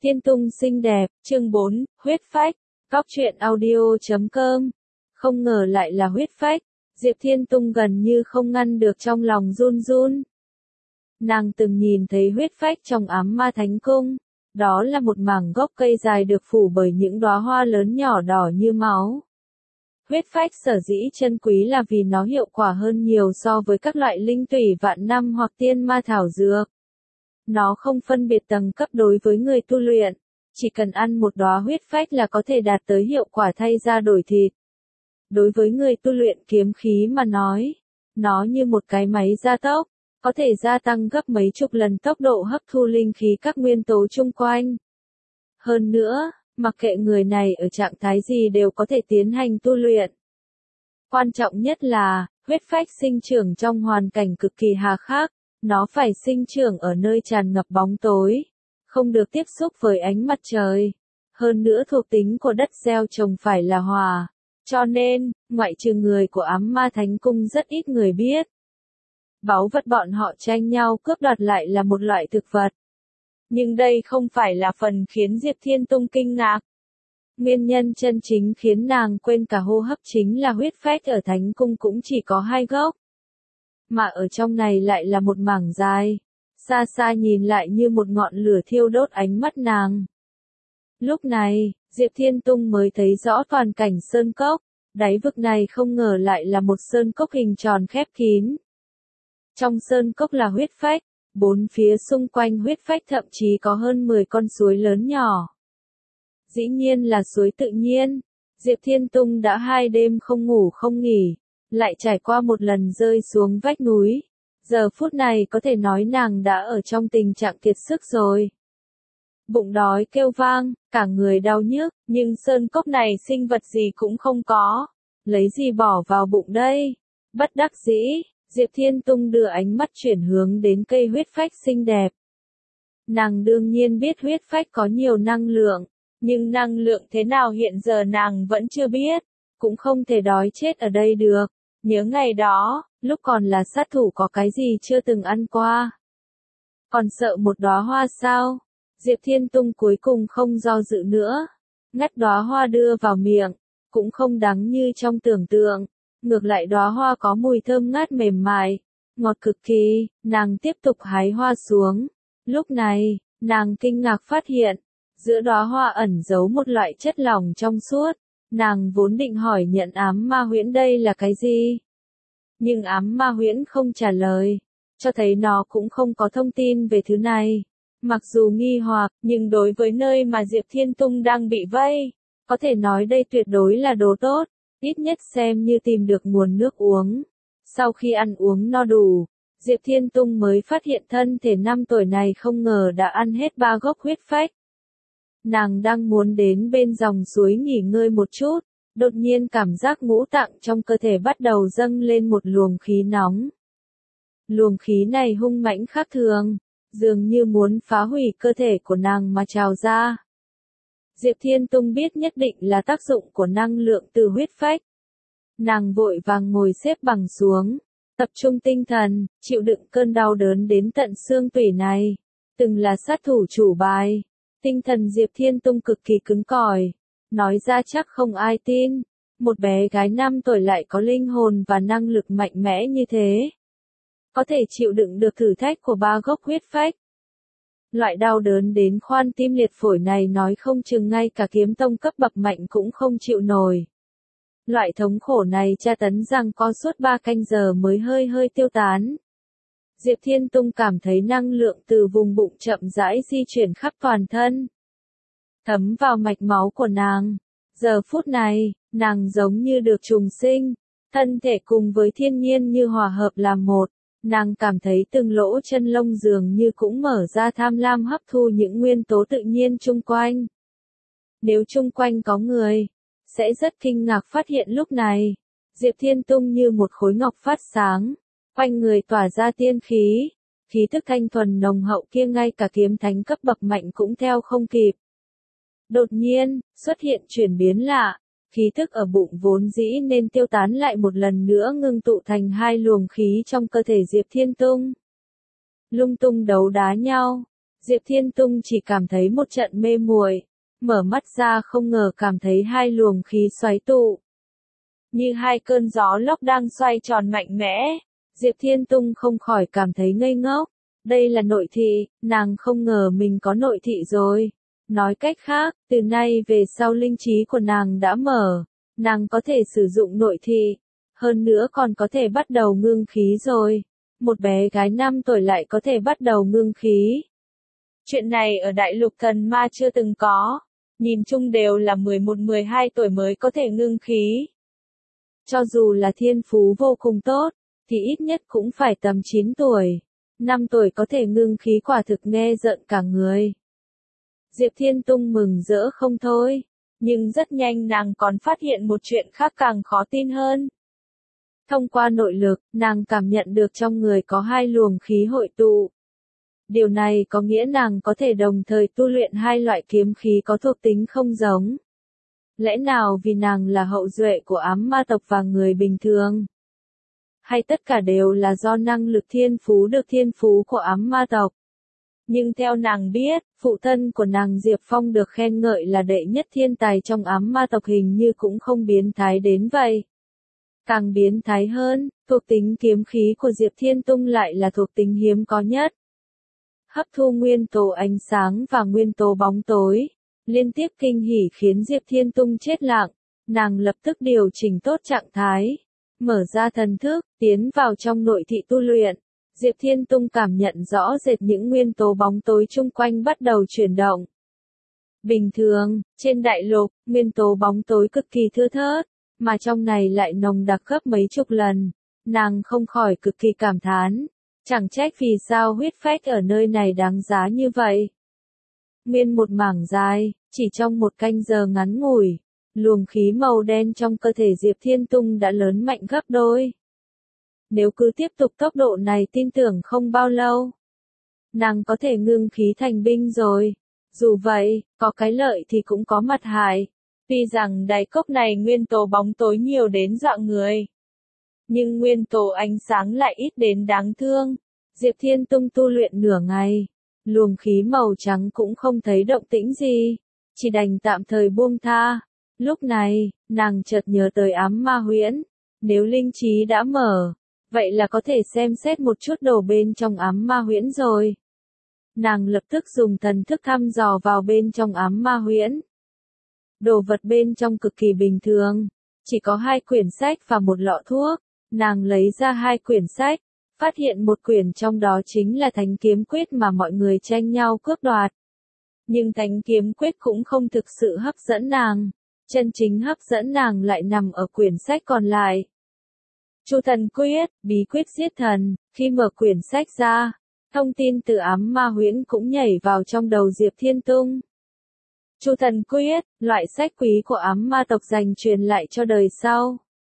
Thiên Tung xinh đẹp, chương 4, huyết phách, góc truyện audio.com. Không ngờ lại là huyết phách, Diệp Thiên Tung gần như không ngăn được trong lòng run run. Nàng từng nhìn thấy huyết phách trong ám ma thánh cung, đó là một mảng gốc cây dài được phủ bởi những đóa hoa lớn nhỏ đỏ như máu. Huyết phách sở dĩ chân quý là vì nó hiệu quả hơn nhiều so với các loại linh tủy vạn năm hoặc tiên ma thảo dược. Nó không phân biệt tầng cấp đối với người tu luyện, chỉ cần ăn một đóa huyết phách là có thể đạt tới hiệu quả thay da đổi thịt. Đối với người tu luyện kiếm khí mà nói, nó như một cái máy gia tốc, có thể gia tăng gấp mấy chục lần tốc độ hấp thu linh khí các nguyên tố chung quanh. Hơn nữa, mặc kệ người này ở trạng thái gì đều có thể tiến hành tu luyện. Quan trọng nhất là, huyết phách sinh trưởng trong hoàn cảnh cực kỳ hà khắc, nó phải sinh trưởng ở nơi tràn ngập bóng tối, không được tiếp xúc với ánh mặt trời. Hơn nữa thuộc tính của đất gieo trồng phải là hòa, cho nên, ngoại trừ người của ám ma thánh cung rất ít người biết. Báu vật bọn họ tranh nhau cướp đoạt lại là một loại thực vật. Nhưng đây không phải là phần khiến Diệp Thiên Tung kinh ngạc. Nguyên nhân chân chính khiến nàng quên cả hô hấp chính là huyết phách ở thánh cung cũng chỉ có 2 gốc. Mà ở trong này lại là một mảng dài, xa xa nhìn lại như một ngọn lửa thiêu đốt ánh mắt nàng. Lúc này, Diệp Thiên Tung mới thấy rõ toàn cảnh sơn cốc, đáy vực này không ngờ lại là một sơn cốc hình tròn khép kín. Trong sơn cốc là huyết phách, bốn phía xung quanh huyết phách thậm chí có hơn 10 con suối lớn nhỏ. Dĩ nhiên là suối tự nhiên, Diệp Thiên Tung đã 2 đêm không ngủ không nghỉ, lại trải qua một lần rơi xuống vách núi. Giờ phút này có thể nói nàng đã ở trong tình trạng kiệt sức rồi. Bụng đói kêu vang, cả người đau nhức, nhưng sơn cốc này sinh vật gì cũng không có. Lấy gì bỏ vào bụng đây? Bất đắc dĩ, Diệp Thiên Tung đưa ánh mắt chuyển hướng đến cây huyết phách xinh đẹp. Nàng đương nhiên biết huyết phách có nhiều năng lượng, nhưng năng lượng thế nào hiện giờ nàng vẫn chưa biết, cũng không thể đói chết ở đây được. Nhớ ngày đó, lúc còn là sát thủ có cái gì chưa từng ăn qua. Còn sợ một đóa hoa sao? Diệp Thiên Tung cuối cùng không do dự nữa. Ngắt đóa hoa đưa vào miệng, cũng không đắng như trong tưởng tượng. Ngược lại đóa hoa có mùi thơm ngát mềm mại, ngọt cực kỳ, nàng tiếp tục hái hoa xuống. Lúc này, nàng kinh ngạc phát hiện, giữa đóa hoa ẩn giấu một loại chất lỏng trong suốt. Nàng vốn định hỏi nhận ám ma huyễn đây là cái gì? Nhưng ám ma huyễn không trả lời, cho thấy nó cũng không có thông tin về thứ này. Mặc dù nghi hoặc, nhưng đối với nơi mà Diệp Thiên Tung đang bị vây, có thể nói đây tuyệt đối là đồ tốt, ít nhất xem như tìm được nguồn nước uống. Sau khi ăn uống no đủ, Diệp Thiên Tung mới phát hiện thân thể 5 tuổi này không ngờ đã ăn hết 3 gốc huyết phách. Nàng đang muốn đến bên dòng suối nghỉ ngơi một chút, đột nhiên cảm giác ngũ tạng trong cơ thể bắt đầu dâng lên một luồng khí nóng. Luồng khí này hung mãnh khác thường, dường như muốn phá hủy cơ thể của nàng mà trào ra. Diệp Thiên Tung biết nhất định là tác dụng của năng lượng từ huyết phách. Nàng vội vàng ngồi xếp bằng xuống, tập trung tinh thần, chịu đựng cơn đau đớn đến tận xương tủy này. Từng là sát thủ chủ bài, tinh thần Diệp Thiên Tung cực kỳ cứng cỏi, nói ra chắc không ai tin. Một bé gái 5 tuổi lại có linh hồn và năng lực mạnh mẽ như thế. Có thể chịu đựng được thử thách của 3 gốc huyết phách. Loại đau đớn đến khoan tim liệt phổi này nói không chừng ngay cả kiếm tông cấp bậc mạnh cũng không chịu nổi. Loại thống khổ này tra tấn rằng có suốt 3 canh giờ mới hơi hơi tiêu tán. Diệp Thiên Tung cảm thấy năng lượng từ vùng bụng chậm rãi di chuyển khắp toàn thân, thấm vào mạch máu của nàng. Giờ phút này, nàng giống như được trùng sinh, thân thể cùng với thiên nhiên như hòa hợp làm một. Nàng cảm thấy từng lỗ chân lông dường như cũng mở ra tham lam hấp thu những nguyên tố tự nhiên chung quanh. Nếu chung quanh có người, sẽ rất kinh ngạc phát hiện lúc này, Diệp Thiên Tung như một khối ngọc phát sáng, quanh người tỏa ra tiên khí, khí thức thanh thuần nồng hậu kia ngay cả kiếm thánh cấp bậc mạnh cũng theo không kịp. Đột nhiên, xuất hiện chuyển biến lạ. Khí thức ở bụng vốn dĩ nên tiêu tán lại một lần nữa ngưng tụ thành 2 luồng khí trong cơ thể Diệp Thiên Tung. Lung tung đấu đá nhau, Diệp Thiên Tung chỉ cảm thấy một trận mê muội, mở mắt ra không ngờ cảm thấy hai luồng khí xoáy tụ. Như hai cơn gió lốc đang xoay tròn mạnh mẽ, Diệp Thiên Tung không khỏi cảm thấy ngây ngốc. Đây là nội thị, nàng không ngờ mình có nội thị rồi. Nói cách khác, từ nay về sau linh trí của nàng đã mở, nàng có thể sử dụng nội thị, hơn nữa còn có thể bắt đầu ngưng khí rồi. Một bé gái 5 tuổi lại có thể bắt đầu ngưng khí. Chuyện này ở đại lục thần ma chưa từng có, nhìn chung đều là 11-12 tuổi mới có thể ngưng khí. Cho dù là thiên phú vô cùng tốt, thì ít nhất cũng phải tầm 9 tuổi. 5 tuổi có thể ngưng khí quả thực nghe rợn cả người. Diệp Thiên Tung mừng rỡ không thôi, nhưng rất nhanh nàng còn phát hiện một chuyện khác càng khó tin hơn. Thông qua nội lực, nàng cảm nhận được trong người có hai luồng khí hội tụ. Điều này có nghĩa nàng có thể đồng thời tu luyện hai loại kiếm khí có thuộc tính không giống. Lẽ nào vì nàng là hậu duệ của ám ma tộc và người bình thường? Hay tất cả đều là do năng lực thiên phú được thiên phú của ám ma tộc? Nhưng theo nàng biết, phụ thân của nàng Diệp Phong được khen ngợi là đệ nhất thiên tài trong ám ma tộc hình như cũng không biến thái đến vậy. Càng biến thái hơn, thuộc tính kiếm khí của Diệp Thiên Tung lại là thuộc tính hiếm có nhất. Hấp thu nguyên tố ánh sáng và nguyên tố bóng tối, liên tiếp kinh hỉ khiến Diệp Thiên Tung chết lặng, nàng lập tức điều chỉnh tốt trạng thái, mở ra thần thức, tiến vào trong nội thị tu luyện. Diệp Thiên Tung cảm nhận rõ rệt những nguyên tố bóng tối chung quanh bắt đầu chuyển động. Bình thường, trên đại lục, nguyên tố bóng tối cực kỳ thưa thớt, mà trong này lại nồng đặc gấp mấy chục lần, nàng không khỏi cực kỳ cảm thán. Chẳng trách vì sao huyết phách ở nơi này đáng giá như vậy. Nguyên một mảng dài, chỉ trong một canh giờ ngắn ngủi, luồng khí màu đen trong cơ thể Diệp Thiên Tung đã lớn mạnh gấp đôi. Nếu cứ tiếp tục tốc độ này tin tưởng không bao lâu, nàng có thể ngưng khí thành binh rồi. Dù vậy, có cái lợi thì cũng có mặt hại. Tuy rằng đáy cốc này nguyên tố bóng tối nhiều đến dọa người, nhưng nguyên tố ánh sáng lại ít đến đáng thương. Diệp Thiên Tung tu luyện nửa ngày, luồng khí màu trắng cũng không thấy động tĩnh gì, chỉ đành tạm thời buông tha. Lúc này, nàng chợt nhớ tới ám ma huyễn, nếu linh trí đã mở, vậy là có thể xem xét một chút đồ bên trong ám ma huyễn rồi. Nàng lập tức dùng thần thức thăm dò vào bên trong ám ma huyễn. Đồ vật bên trong cực kỳ bình thường, chỉ có 2 quyển sách và một lọ thuốc. Nàng lấy ra 2 quyển sách, phát hiện một quyển trong đó chính là Thánh Kiếm Quyết mà mọi người tranh nhau cướp đoạt. Nhưng Thánh Kiếm Quyết cũng không thực sự hấp dẫn nàng, chân chính hấp dẫn nàng lại nằm ở quyển sách còn lại. Chu Thần Quyết, bí quyết giết thần. Khi mở quyển sách ra, thông tin từ ám ma huyễn cũng nhảy vào trong đầu Diệp Thiên Tung. Chu Thần Quyết, loại sách quý của ám ma tộc dành truyền lại cho đời sau.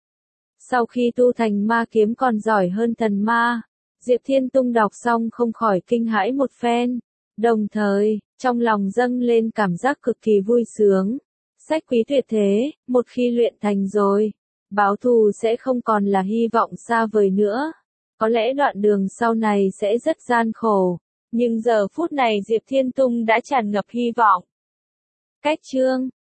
Sau khi tu thành ma kiếm còn giỏi hơn thần ma, Diệp Thiên Tung đọc xong không khỏi kinh hãi một phen, đồng thời, trong lòng dâng lên cảm giác cực kỳ vui sướng. Sách quý tuyệt thế, một khi luyện thành rồi, báo thù sẽ không còn là hy vọng xa vời nữa. Có lẽ đoạn đường sau này sẽ rất gian khổ, nhưng giờ phút này Diệp Thiên Tung đã tràn ngập hy vọng. Cách chương